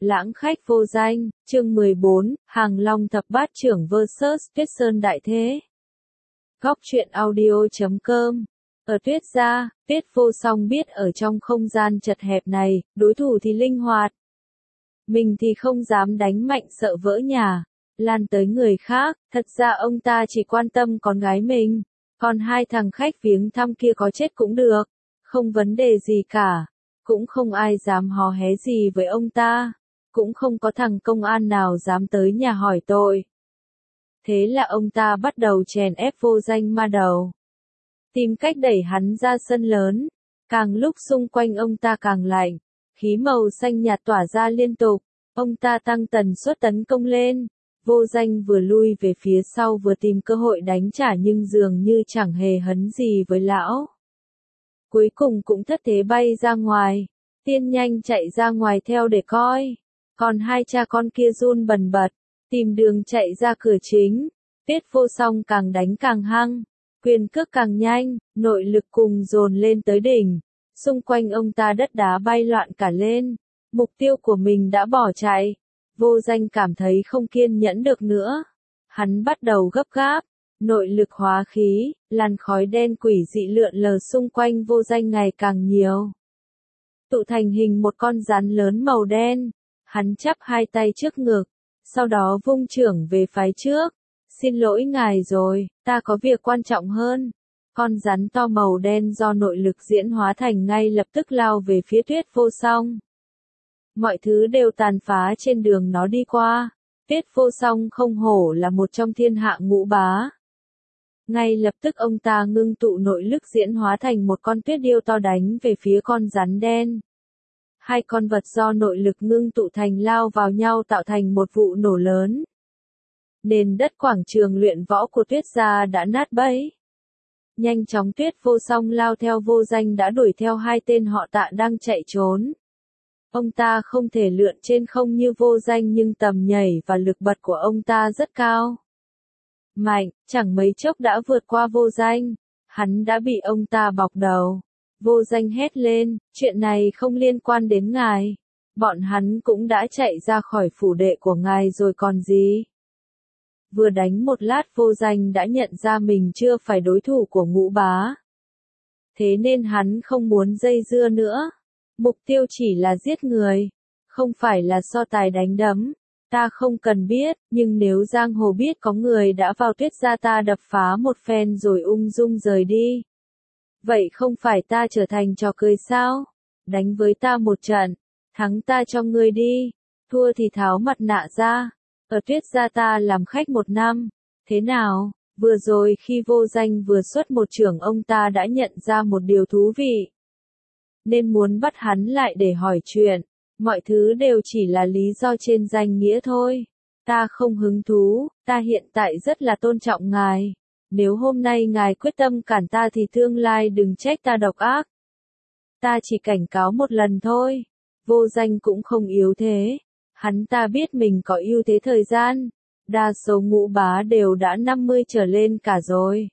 Lãng khách vô danh, chương 14, Hàng Long thập bát trưởng vs Tuyết Sơn đại thế. Góc truyện audio.com. Ở Tuyết gia, Tuyết Vô Song biết ở trong không gian chật hẹp này, đối thủ thì linh hoạt. Mình thì không dám đánh mạnh sợ vỡ nhà, lan tới người khác, thật ra ông ta chỉ quan tâm con gái mình. Còn hai thằng khách viếng thăm kia có chết cũng được, không vấn đề gì cả. Cũng không ai dám hò hé gì với ông ta. Cũng không có thằng công an nào dám tới nhà hỏi tội. Thế là ông ta bắt đầu chèn ép Vô Danh ma đầu. Tìm cách đẩy hắn ra sân lớn. Càng lúc xung quanh ông ta càng lạnh. Khí màu xanh nhạt tỏa ra liên tục. Ông ta tăng tần suất tấn công lên. Vô Danh vừa lui về phía sau vừa tìm cơ hội đánh trả nhưng dường như chẳng hề hấn gì với lão. Cuối cùng cũng thất thế bay ra ngoài. Tiên nhanh chạy ra ngoài theo để coi. Còn hai cha con kia run bần bật, tìm đường chạy ra cửa chính. Tuyết Vô Song càng đánh càng hăng, quyền cước càng nhanh, nội lực cùng dồn lên tới đỉnh. Xung quanh ông ta đất đá bay loạn cả lên. Mục tiêu của mình đã bỏ chạy. Vô Danh cảm thấy không kiên nhẫn được nữa. Hắn bắt đầu gấp gáp, nội lực hóa khí, làn khói đen quỷ dị lượn lờ xung quanh Vô Danh ngày càng nhiều. Tụ thành hình một con rắn lớn màu đen. Hắn chắp hai tay trước ngực, sau đó vung chưởng về phái trước. Xin lỗi ngài rồi, ta có việc quan trọng hơn. Con rắn to màu đen do nội lực diễn hóa thành ngay lập tức lao về phía Tuyết Vô Song. Mọi thứ đều tàn phá trên đường nó đi qua. Tuyết Vô Song không hổ là một trong thiên hạ ngũ bá. Ngay lập tức ông ta ngưng tụ nội lực diễn hóa thành một con tuyết điêu to đánh về phía con rắn đen. Hai con vật do nội lực ngưng tụ thành lao vào nhau tạo thành một vụ nổ lớn. Nền đất quảng trường luyện võ của Tuyết gia đã nát bấy. Nhanh chóng Tuyết Vô Song lao theo Vô Danh đã đuổi theo hai tên họ Tạ đang chạy trốn. Ông ta không thể lượn trên không như Vô Danh nhưng tầm nhảy và lực bật của ông ta rất cao. Mạnh, chẳng mấy chốc đã vượt qua Vô Danh. Hắn đã bị ông ta bọc đầu. Vô Danh hét lên, chuyện này không liên quan đến ngài. Bọn hắn cũng đã chạy ra khỏi phủ đệ của ngài rồi còn gì. Vừa đánh một lát Vô Danh đã nhận ra mình chưa phải đối thủ của ngũ bá. Thế nên hắn không muốn dây dưa nữa. Mục tiêu chỉ là giết người, không phải là so tài đánh đấm. Ta không cần biết, nhưng nếu giang hồ biết có người đã vào Tuyết gia ta đập phá một phen rồi ung dung rời đi. Vậy không phải ta trở thành trò cười sao? Đánh với ta một trận, thắng ta cho ngươi đi, thua thì tháo mặt nạ ra. Ở Tuyết gia ta làm khách 1 năm, thế nào? Vừa rồi khi Vô Danh vừa xuất một chưởng ông ta đã nhận ra một điều thú vị. Nên muốn bắt hắn lại để hỏi chuyện, mọi thứ đều chỉ là lý do trên danh nghĩa thôi. Ta không hứng thú, ta hiện tại rất là tôn trọng ngài. Nếu hôm nay ngài quyết tâm cản ta thì tương lai đừng trách ta độc ác. Ta chỉ cảnh cáo một lần thôi. Vô Danh cũng không yếu thế. Hắn ta biết mình có ưu thế thời gian. Đa số ngũ bá đều đã 50 trở lên cả rồi.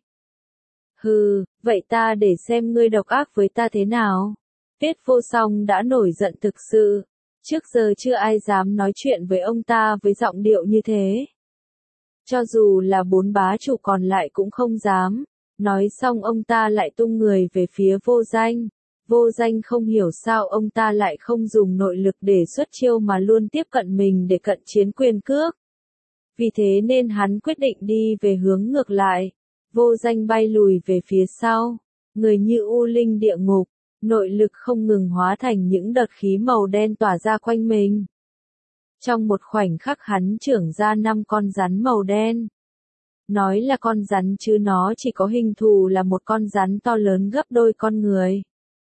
Hừ, vậy ta để xem ngươi độc ác với ta thế nào. Tuyết Vô Song đã nổi giận thực sự. Trước giờ chưa ai dám nói chuyện với ông ta với giọng điệu như thế. Cho dù là 4 bá chủ còn lại cũng không dám. Nói xong ông ta lại tung người về phía Vô Danh. Vô Danh không hiểu sao ông ta lại không dùng nội lực để xuất chiêu mà luôn tiếp cận mình để cận chiến quyền cước. Vì thế nên hắn quyết định đi về hướng ngược lại. Vô Danh bay lùi về phía sau. Người như u linh địa ngục. Nội lực không ngừng hóa thành những đợt khí màu đen tỏa ra quanh mình. Trong một khoảnh khắc hắn chưởng ra 5 con rắn màu đen. Nói là con rắn chứ nó chỉ có hình thù là một con rắn to lớn gấp đôi con người.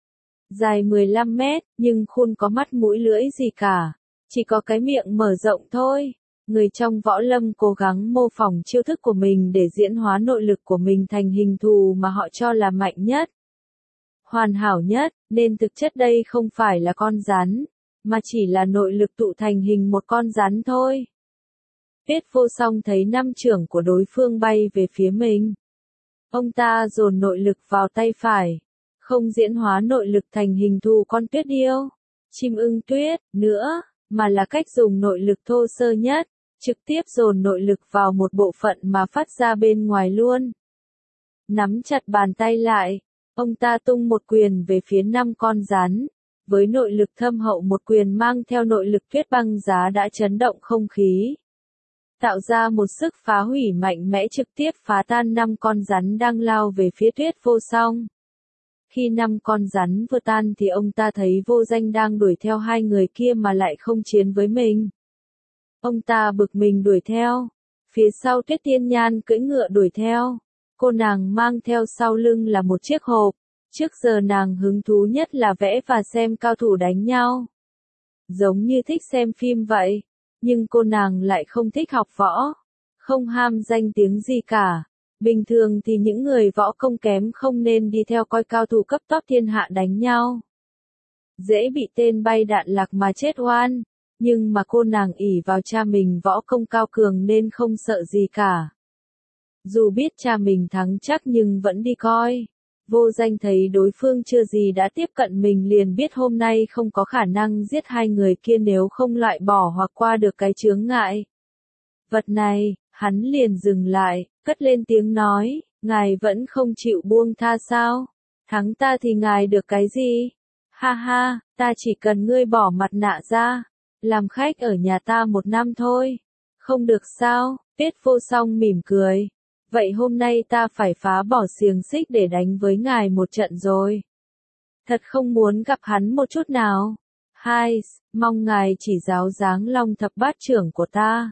Dài 15 mét, nhưng khuôn có mắt mũi lưỡi gì cả. Chỉ có cái miệng mở rộng thôi. Người trong võ lâm cố gắng mô phỏng chiêu thức của mình để diễn hóa nội lực của mình thành hình thù mà họ cho là mạnh nhất. Hoàn hảo nhất, nên thực chất đây không phải là con rắn, mà chỉ là nội lực tụ thành hình một con rắn thôi. Tuyết Vô Song thấy 5 chưởng của đối phương bay về phía mình. Ông ta dồn nội lực vào tay phải, không diễn hóa nội lực thành hình thù con tuyết điêu, chim ưng tuyết, nữa, mà là cách dùng nội lực thô sơ nhất, trực tiếp dồn nội lực vào một bộ phận mà phát ra bên ngoài luôn. Nắm chặt bàn tay lại, ông ta tung một quyền về phía 5 con rắn, với nội lực thâm hậu một quyền mang theo nội lực tuyết băng giá đã chấn động không khí, tạo ra một sức phá hủy mạnh mẽ trực tiếp phá tan 5 con rắn đang lao về phía Tuyết Vô Song. Khi 5 con rắn vừa tan thì ông ta thấy Vô Danh đang đuổi theo hai người kia mà lại không chiến với mình. Ông ta bực mình đuổi theo. Phía sau Tuyết Tiên Nhan cưỡi ngựa đuổi theo. Cô nàng mang theo sau lưng là một chiếc hộp. Trước giờ nàng hứng thú nhất là vẽ và xem cao thủ đánh nhau. Giống như thích xem phim vậy. Nhưng cô nàng lại không thích học võ. Không ham danh tiếng gì cả. Bình thường thì những người võ công kém không nên đi theo coi cao thủ cấp top thiên hạ đánh nhau. Dễ bị tên bay đạn lạc mà chết oan. Nhưng mà cô nàng ỷ vào cha mình võ công cao cường nên không sợ gì cả. Dù biết cha mình thắng chắc nhưng vẫn đi coi. Vô Danh thấy đối phương chưa gì đã tiếp cận mình liền biết hôm nay không có khả năng giết hai người kia nếu không loại bỏ hoặc qua được cái chướng ngại. Vật này, hắn liền dừng lại, cất lên tiếng nói, ngài vẫn không chịu buông tha sao? Thắng ta thì ngài được cái gì? Ha ha, ta chỉ cần ngươi bỏ mặt nạ ra, làm khách ở nhà ta 1 năm thôi. Không được sao? Tuyết Vô Song mỉm cười. Vậy hôm nay ta phải phá bỏ xiềng xích để đánh với ngài một trận rồi. Thật không muốn gặp hắn một chút nào. Hai, mong ngài chỉ giáo dáng Long Thập Bát Trưởng của ta.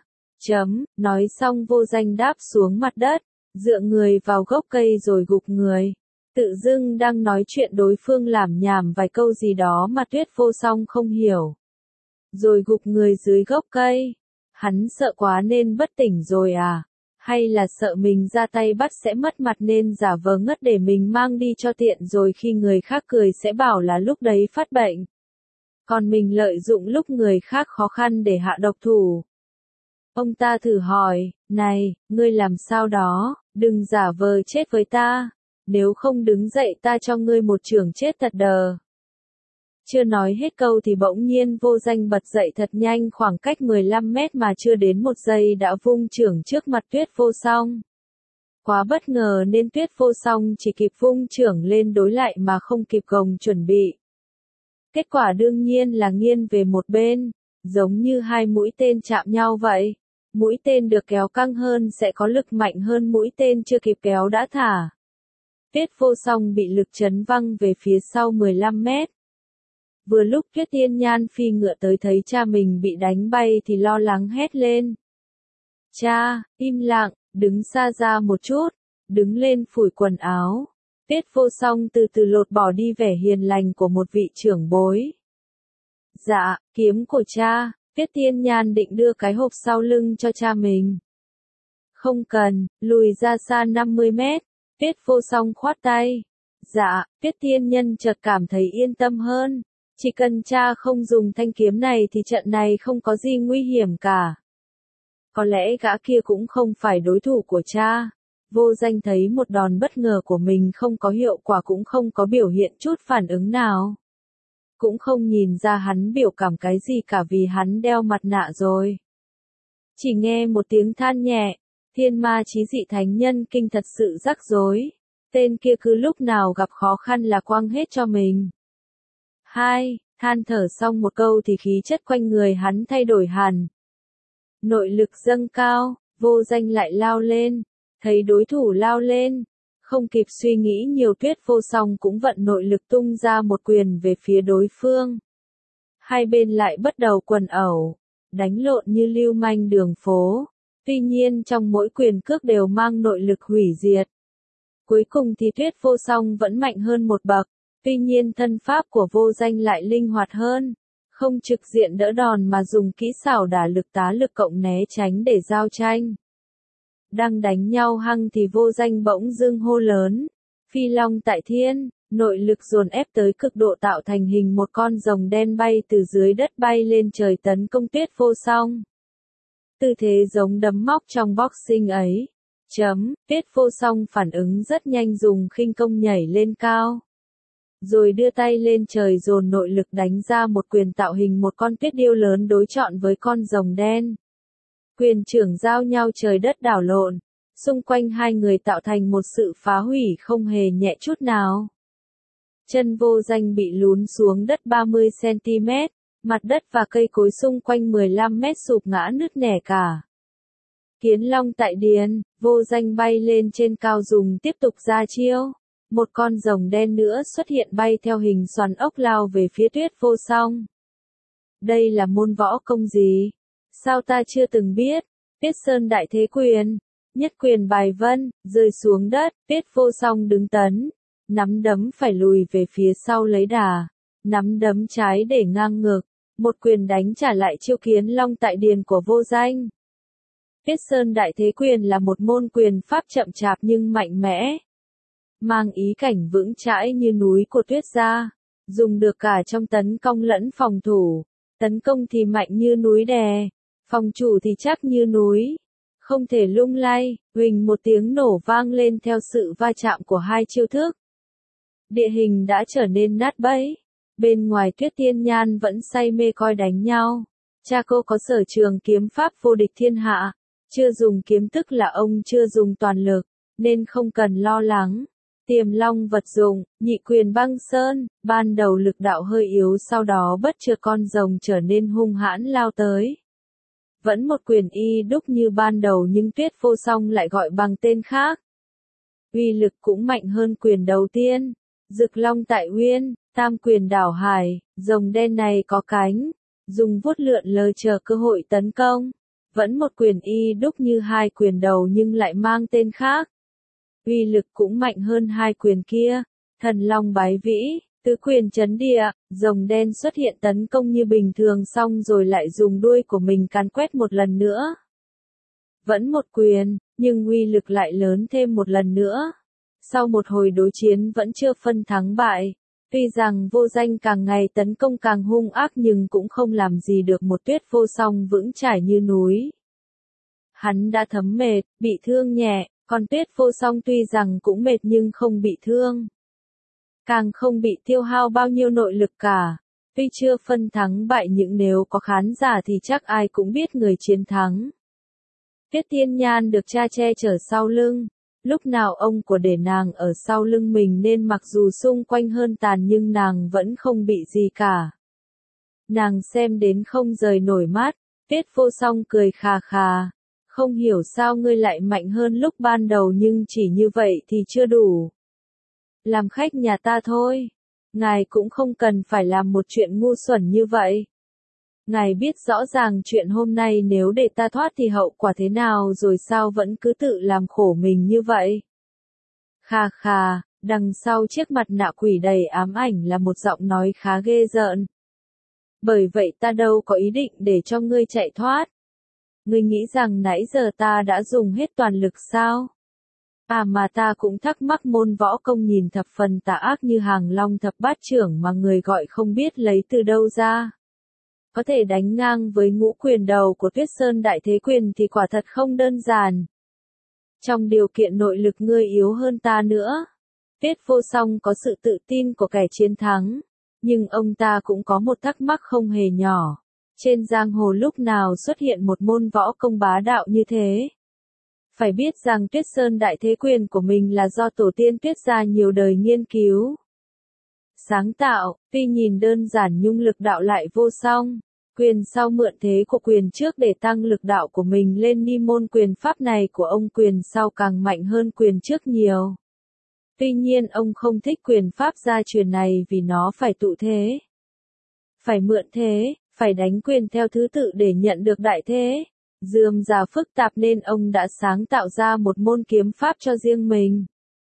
Nói xong Vô Danh đáp xuống mặt đất, dựa người vào gốc cây rồi gục người. Tự dưng đang nói chuyện đối phương lảm nhảm vài câu gì đó mà Tuyết Vô Song không hiểu. Rồi gục người dưới gốc cây. Hắn sợ quá nên bất tỉnh rồi à? Hay là sợ mình ra tay bắt sẽ mất mặt nên giả vờ ngất để mình mang đi cho tiện rồi khi người khác cười sẽ bảo là lúc đấy phát bệnh. Còn mình lợi dụng lúc người khác khó khăn để hạ độc thủ. Ông ta thử hỏi, này, ngươi làm sao đó, đừng giả vờ chết với ta. Nếu không đứng dậy ta cho ngươi một chưởng chết thật đờ. Chưa nói hết câu thì bỗng nhiên Vô Danh bật dậy thật nhanh khoảng cách 15 mét mà chưa đến 1 giây đã vung chưởng trước mặt Tuyết Vô Song. Quá bất ngờ nên Tuyết Vô Song chỉ kịp vung chưởng lên đối lại mà không kịp gồng chuẩn bị. Kết quả đương nhiên là nghiêng về một bên, giống như hai mũi tên chạm nhau vậy. Mũi tên được kéo căng hơn sẽ có lực mạnh hơn mũi tên chưa kịp kéo đã thả. Tuyết Vô Song bị lực chấn văng về phía sau 15 mét. Vừa lúc Tuyết Tiên Nhan phi ngựa tới thấy cha mình bị đánh bay thì lo lắng hét lên. Cha, im lặng, đứng xa ra một chút, đứng lên phủi quần áo. Tuyết Vô Song từ từ lột bỏ đi vẻ hiền lành của một vị trưởng bối. Dạ, kiếm của cha. Tuyết Tiên Nhan định đưa cái hộp sau lưng cho cha mình. Không cần, lùi ra xa 50 mét. Tuyết Vô Song khoát tay. Dạ, Tuyết Tiên Nhân chợt cảm thấy yên tâm hơn. Chỉ cần cha không dùng thanh kiếm này thì trận này không có gì nguy hiểm cả. Có lẽ gã kia cũng không phải đối thủ của cha. Vô Danh thấy một đòn bất ngờ của mình không có hiệu quả cũng không có biểu hiện chút phản ứng nào. Cũng không nhìn ra hắn biểu cảm cái gì cả vì hắn đeo mặt nạ rồi. Chỉ nghe một tiếng than nhẹ, Thiên Ma Chí Dị Thánh Nhân Kinh thật sự rắc rối. Tên kia cứ lúc nào gặp khó khăn là quăng hết cho mình. Hai, than thở xong một câu thì khí chất quanh người hắn thay đổi hẳn. Nội lực dâng cao, Vô Danh lại lao lên, thấy đối thủ lao lên. Không kịp suy nghĩ nhiều Tuyết Vô Song cũng vận nội lực tung ra một quyền về phía đối phương. Hai bên lại bắt đầu quần ẩu, đánh lộn như lưu manh đường phố. Tuy nhiên trong mỗi quyền cước đều mang nội lực hủy diệt. Cuối cùng thì Tuyết Vô Song vẫn mạnh hơn một bậc. Tuy nhiên thân pháp của Vô Danh lại linh hoạt hơn. Không trực diện đỡ đòn mà dùng kỹ xảo đả lực tá lực cộng né tránh để giao tranh. Đang đánh nhau hăng thì Vô Danh bỗng dưng hô lớn. Phi Long tại thiên, nội lực dồn ép tới cực độ tạo thành hình một con rồng đen bay từ dưới đất bay lên trời tấn công Tuyết Vô Song. Tư thế giống đấm móc trong boxing ấy. Tuyết Vô Song phản ứng rất nhanh dùng khinh công nhảy lên cao. rồi đưa tay lên trời dồn nội lực đánh ra một quyền tạo hình một con tuyết điêu lớn đối chọi với con rồng đen. Quyền trưởng giao nhau trời đất đảo lộn, xung quanh hai người tạo thành một sự phá hủy không hề nhẹ chút nào. Chân Vô Danh bị lún xuống đất 30 cm, mặt đất và cây cối xung quanh 15 mét sụp ngã nứt nẻ cả. Kiến Long tại điền, Vô Danh bay lên trên cao dùng tiếp tục ra chiêu. Một con rồng đen nữa xuất hiện bay theo hình xoắn ốc lao về phía Tuyết Vô Song. Đây là môn võ công gì? Sao ta chưa từng biết? Tuyết Sơn Đại Thế Quyền, nhất quyền bài vân, rơi xuống đất, Tuyết Vô Song đứng tấn, nắm đấm phải lùi về phía sau lấy đà, nắm đấm trái để ngang ngực, một quyền đánh trả lại chiêu Kiến Long tại điền của Vô Danh. Tuyết Sơn Đại Thế Quyền là một môn quyền pháp chậm chạp nhưng mạnh mẽ, mang ý cảnh vững chãi như núi của Tuyết gia, dùng được cả trong tấn công lẫn phòng thủ. Tấn công thì mạnh như núi đè, phòng thủ thì chắc như núi, không thể lung lay. Huỳnh một tiếng nổ vang lên theo sự va chạm của hai chiêu thức. Địa hình đã trở nên nát bấy. Bên ngoài Tuyết Tiên Nhan vẫn say mê coi đánh nhau. Cha cô có sở trường kiếm pháp vô địch thiên hạ, chưa dùng kiếm tức là ông chưa dùng toàn lực, nên không cần lo lắng. Tiềm Long vật dụng, nhị quyền băng sơn, ban đầu lực đạo hơi yếu sau đó bất chợt con rồng trở nên hung hãn lao tới. Vẫn một quyền y đúc như ban đầu nhưng Tuyết Vô Song lại gọi bằng tên khác. Uy lực cũng mạnh hơn quyền đầu tiên. Dực Long tại uyên, tam quyền đảo hải, rồng đen này có cánh, dùng vuốt lượn lờ chờ cơ hội tấn công. Vẫn một quyền y đúc như hai quyền đầu nhưng lại mang tên khác. Uy lực cũng mạnh hơn hai quyền kia. Thần Long bái vĩ, tứ quyền chấn địa, rồng đen xuất hiện tấn công như bình thường xong rồi lại dùng đuôi của mình càn quét một lần nữa. Vẫn một quyền, nhưng uy lực lại lớn thêm một lần nữa. Sau một hồi đối chiến vẫn chưa phân thắng bại. Tuy rằng Vô Danh càng ngày tấn công càng hung ác nhưng cũng không làm gì được một Tuyết Vô Song vững chãi như núi. Hắn đã thấm mệt, bị thương nhẹ, còn Tuyết Vô Song tuy rằng cũng mệt nhưng không bị thương. Càng không bị tiêu hao bao nhiêu nội lực cả. Tuy chưa phân thắng bại nhưng nếu có khán giả thì chắc ai cũng biết người chiến thắng. Tuyết Tiên Nhan được cha che chở sau lưng. Lúc nào ông của để nàng ở sau lưng mình nên mặc dù xung quanh hơn tàn nhưng nàng vẫn không bị gì cả. Nàng xem đến không rời nổi mắt, Tuyết Vô Song cười khà khà. Không hiểu sao ngươi lại mạnh hơn lúc ban đầu nhưng chỉ như vậy thì chưa đủ. Làm khách nhà ta thôi. Ngài cũng không cần phải làm một chuyện ngu xuẩn như vậy. Ngài biết rõ ràng chuyện hôm nay nếu để ta thoát thì hậu quả thế nào rồi sao vẫn cứ tự làm khổ mình như vậy. Khà khà, đằng sau chiếc mặt nạ quỷ đầy ám ảnh là một giọng nói khá ghê rợn. Bởi vậy ta đâu có ý định để cho ngươi chạy thoát. Ngươi nghĩ rằng nãy giờ ta đã dùng hết toàn lực sao? À mà ta cũng thắc mắc môn võ công nhìn thập phần tà ác như Hàng Long thập bát trưởng mà người gọi không biết lấy từ đâu ra. Có thể đánh ngang với ngũ quyền đầu của Tuyết Sơn Đại Thế Quyền thì quả thật không đơn giản. Trong điều kiện nội lực ngươi yếu hơn ta nữa. Tuyết Vô Song có sự tự tin của kẻ chiến thắng. Nhưng ông ta cũng có một thắc mắc không hề nhỏ. Trên giang hồ lúc nào xuất hiện một môn võ công bá đạo như thế? Phải biết rằng Tuyết Sơn Đại Thế Quyền của mình là do tổ tiên Tuyết gia nhiều đời nghiên cứu. Sáng tạo, tuy nhìn đơn giản nhưng lực đạo lại vô song. Quyền sau mượn thế của quyền trước để tăng lực đạo của mình lên ni môn quyền pháp này của ông quyền sau càng mạnh hơn quyền trước nhiều. Tuy nhiên ông không thích quyền pháp gia truyền này vì nó phải tụ thế. Phải mượn thế, phải đánh quyền theo thứ tự để nhận được đại thế. Rườm rà phức tạp nên ông đã sáng tạo ra một môn kiếm pháp cho riêng mình.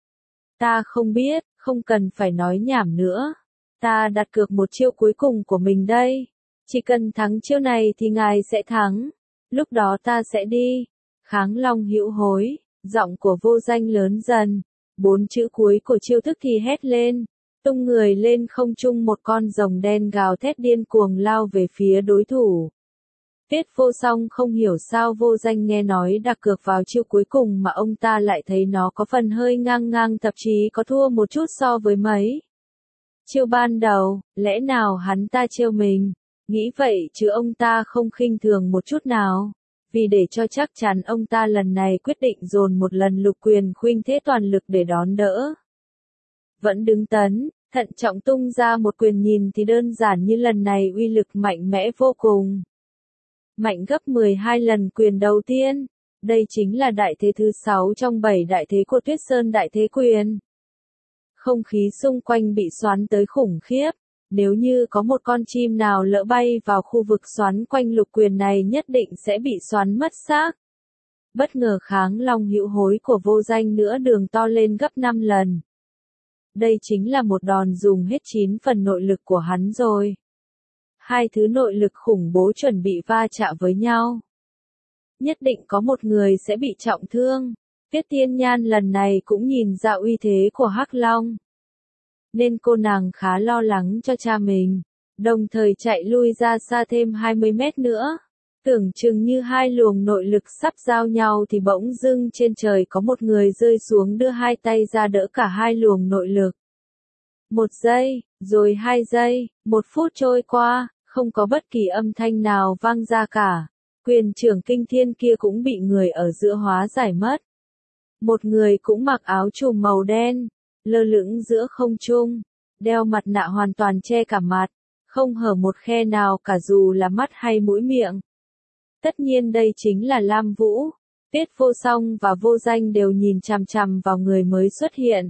Ta không biết, không cần phải nói nhảm nữa. Ta đặt cược một chiêu cuối cùng của mình đây. Chỉ cần thắng chiêu này thì ngài sẽ thắng. Lúc đó ta sẽ đi. Kháng Long hữu hối, giọng của Vô Danh lớn dần. 4 chữ cuối của chiêu thức thì hét lên. Tung người lên không trung một con rồng đen gào thét điên cuồng lao về phía đối thủ. Tuyết Vô Song không hiểu sao Vô Danh nghe nói đặt cược vào chiêu cuối cùng mà ông ta lại thấy nó có phần hơi ngang ngang thậm chí có thua một chút so với mấy Chiêu ban đầu, lẽ nào hắn ta chiêu mình? Nghĩ vậy chứ ông ta không khinh thường một chút nào. Vì để cho chắc chắn ông ta lần này quyết định dồn một lần Lục Quyền khuynh thế toàn lực để đón đỡ. Vẫn đứng tấn, thận trọng tung ra một quyền nhìn thì đơn giản như lần này uy lực mạnh mẽ vô cùng. Mạnh gấp 12 lần quyền đầu tiên. Đây chính là đại thế thứ 6 trong 7 đại thế của Tuyết Sơn Đại Thế Quyền. Không khí xung quanh bị xoắn tới khủng khiếp. Nếu như có một con chim nào lỡ bay vào khu vực xoắn quanh Lục Quyền này nhất định sẽ bị xoắn mất xác. Bất ngờ kháng long hữu hối của Vô Danh nữa đường to lên gấp 5 lần. Đây chính là một đòn dùng hết 9 phần nội lực của hắn rồi. Hai thứ nội lực khủng bố chuẩn bị va chạm với nhau. Nhất định có một người sẽ bị trọng thương. Tiết Tiên Nhan lần này cũng nhìn ra uy thế của Hắc Long. Nên cô nàng khá lo lắng cho cha mình. Đồng thời chạy lui ra xa thêm 20 mét nữa. Tưởng chừng như hai luồng nội lực sắp giao nhau thì bỗng dưng trên trời có một người rơi xuống đưa hai tay ra đỡ cả hai luồng nội lực. 1 giây, rồi 2 giây, 1 phút trôi qua, không có bất kỳ âm thanh nào vang ra cả. Quyền trưởng kinh thiên kia cũng bị người ở giữa hóa giải mất. Một người cũng mặc áo trùm màu đen, lơ lửng giữa không trung, đeo mặt nạ hoàn toàn che cả mặt, không hở một khe nào cả dù là mắt hay mũi miệng. Tất nhiên đây chính là Lam Vũ. Tiết Vô Song và Vô Danh đều nhìn chằm chằm vào người mới xuất hiện.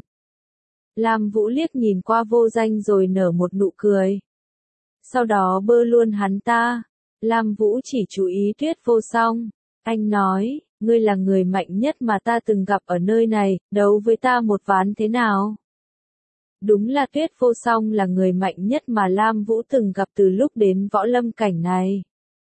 Lam Vũ liếc nhìn qua Vô Danh rồi nở một nụ cười. Sau đó bơ luôn hắn ta. Lam Vũ chỉ chú ý Tiết Vô Song. Anh nói, ngươi là người mạnh nhất mà ta từng gặp ở nơi này, đấu với ta một ván thế nào? Đúng là Tiết Vô Song là người mạnh nhất mà Lam Vũ từng gặp từ lúc đến võ lâm cảnh này.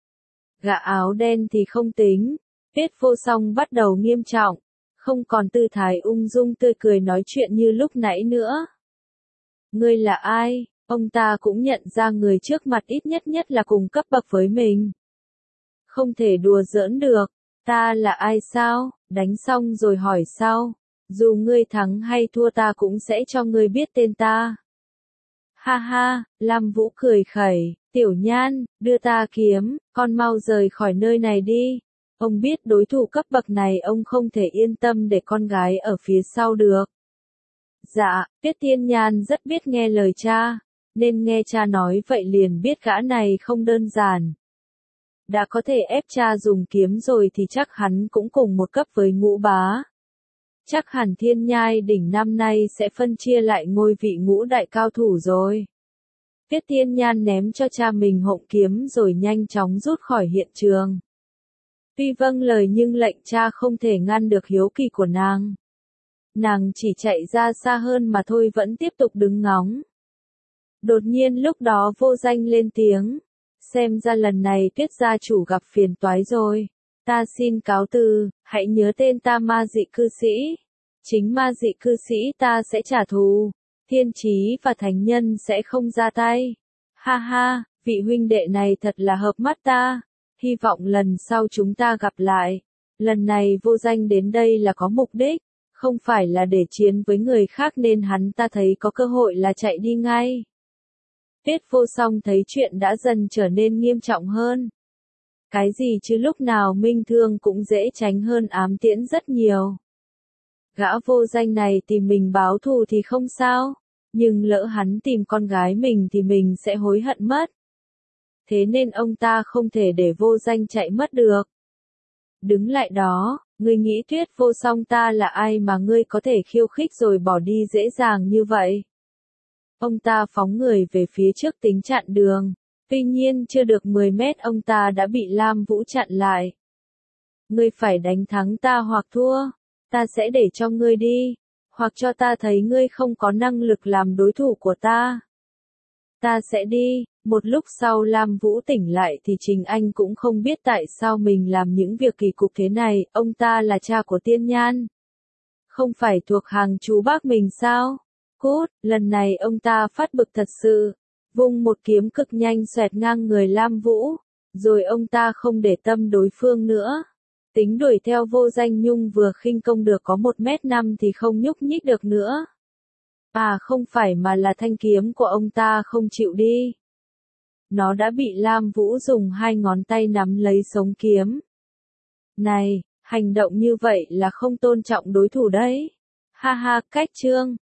Gã áo đen thì không tính. Tiết Vô Song bắt đầu nghiêm trọng. Không còn tư thái ung dung tươi cười nói chuyện như lúc nãy nữa. Ngươi là ai? Ông ta cũng nhận ra người trước mặt ít nhất là cùng cấp bậc với mình. Không thể đùa giỡn được. Ta là ai sao? Đánh xong rồi hỏi sau. Dù ngươi thắng hay thua ta cũng sẽ cho ngươi biết tên ta. Ha ha, Lam Vũ cười khẩy. Tiểu Nhan, đưa ta kiếm, con mau rời khỏi nơi này đi. Ông biết đối thủ cấp bậc này ông không thể yên tâm để con gái ở phía sau được. Dạ, Tiết Tiên Nhan rất biết nghe lời cha, nên nghe cha nói vậy liền biết gã này không đơn giản. Đã có thể ép cha dùng kiếm rồi thì chắc hắn cũng cùng một cấp với Ngũ Bá. Chắc hẳn Thiên Nhai đỉnh năm nay sẽ phân chia lại ngôi vị ngũ đại cao thủ rồi. Tiết Tiên Nhan ném cho cha mình hộng kiếm rồi nhanh chóng rút khỏi hiện trường. Tuy vâng lời nhưng lệnh cha không thể ngăn được hiếu kỳ của nàng. Nàng chỉ chạy ra xa hơn mà thôi vẫn tiếp tục đứng ngóng. Đột nhiên lúc đó Vô Danh lên tiếng. Xem ra lần này Tiết gia chủ gặp phiền toái rồi. Ta xin cáo từ, hãy nhớ tên ta Ma Dị Cư Sĩ. Chính Ma Dị Cư Sĩ ta sẽ trả thù. Thiên Chí và Thánh Nhân sẽ không ra tay. Ha ha, vị huynh đệ này thật là hợp mắt ta. Hy vọng lần sau chúng ta gặp lại. Lần này Vô Danh đến đây là có mục đích, không phải là để chiến với người khác nên hắn ta thấy có cơ hội là chạy đi ngay. Tiết Vô Song thấy chuyện đã dần trở nên nghiêm trọng hơn. Cái gì chứ lúc nào minh thương cũng dễ tránh hơn ám tiễn rất nhiều. Gã Vô Danh này tìm mình báo thù thì không sao, nhưng lỡ hắn tìm con gái mình thì mình sẽ hối hận mất. Thế nên ông ta không thể để Vô Danh chạy mất được. Đứng lại đó, ngươi nghĩ Tiết Vô Song ta là ai mà ngươi có thể khiêu khích rồi bỏ đi dễ dàng như vậy? Ông ta phóng người về phía trước tính chặn đường. Tuy nhiên chưa được 10 mét ông ta đã bị Lam Vũ chặn lại. Ngươi phải đánh thắng ta hoặc thua. Ta sẽ để cho ngươi đi. Hoặc cho ta thấy ngươi không có năng lực làm đối thủ của ta. Ta sẽ đi. Một lúc sau Lam Vũ tỉnh lại thì Trình Anh cũng không biết tại sao mình làm những việc kỳ cục thế này. Ông ta là cha của Tiên Nhan. Không phải thuộc hàng chú bác mình sao? Cút, lần này ông ta phát bực thật sự. Vung một kiếm cực nhanh xoẹt ngang người Lam Vũ. Rồi ông ta không để tâm đối phương nữa. Tính đuổi theo Vô Danh Nhung vừa khinh công được có 1m5 thì không nhúc nhích được nữa. À không phải mà là thanh kiếm của ông ta không chịu đi. Nó đã bị Lam Vũ dùng hai ngón tay nắm lấy sống kiếm. Này, hành động như vậy là không tôn trọng đối thủ đấy. Ha ha, cách chương.